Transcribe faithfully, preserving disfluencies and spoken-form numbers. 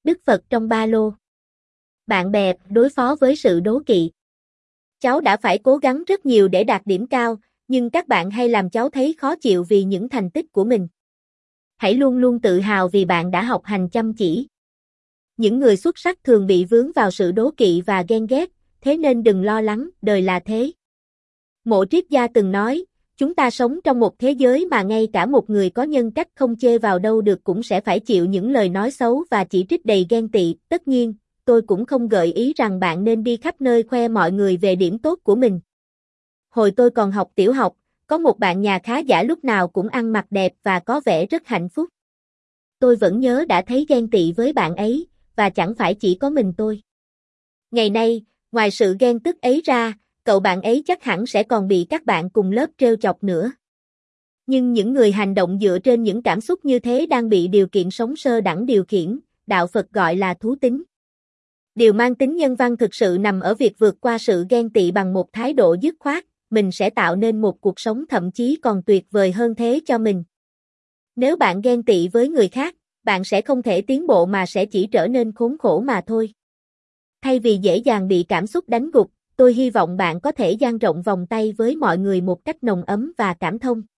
Đức Phật trong ba lô. Bạn bè đối phó với sự đố kỵ. Cháu đã phải cố gắng rất nhiều để đạt điểm cao, nhưng các bạn hay làm cháu thấy khó chịu vì những thành tích của mình. Hãy luôn luôn tự hào vì bạn đã học hành chăm chỉ. Những người xuất sắc thường bị vướng vào sự đố kỵ và ghen ghét, thế nên đừng lo lắng, đời là thế. Mộ Triết Gia từng nói, chúng ta sống trong một thế giới mà ngay cả một người có nhân cách không chê vào đâu được cũng sẽ phải chịu những lời nói xấu và chỉ trích đầy ghen tị. Tất nhiên, tôi cũng không gợi ý rằng bạn nên đi khắp nơi khoe mọi người về điểm tốt của mình. Hồi tôi còn học tiểu học, có một bạn nhà khá giả lúc nào cũng ăn mặc đẹp và có vẻ rất hạnh phúc. Tôi vẫn nhớ đã thấy ghen tị với bạn ấy, và chẳng phải chỉ có mình tôi. Ngày nay, ngoài sự ghen tức ấy ra, cậu bạn ấy chắc hẳn sẽ còn bị các bạn cùng lớp trêu chọc nữa. Nhưng những người hành động dựa trên những cảm xúc như thế đang bị điều kiện sống sơ đẳng điều khiển, đạo Phật gọi là thú tính. Điều mang tính nhân văn thực sự nằm ở việc vượt qua sự ghen tị bằng một thái độ dứt khoát, mình sẽ tạo nên một cuộc sống thậm chí còn tuyệt vời hơn thế cho mình. Nếu bạn ghen tị với người khác, bạn sẽ không thể tiến bộ mà sẽ chỉ trở nên khốn khổ mà thôi. Thay vì dễ dàng bị cảm xúc đánh gục, tôi hy vọng bạn có thể dang rộng vòng tay với mọi người một cách nồng ấm và cảm thông.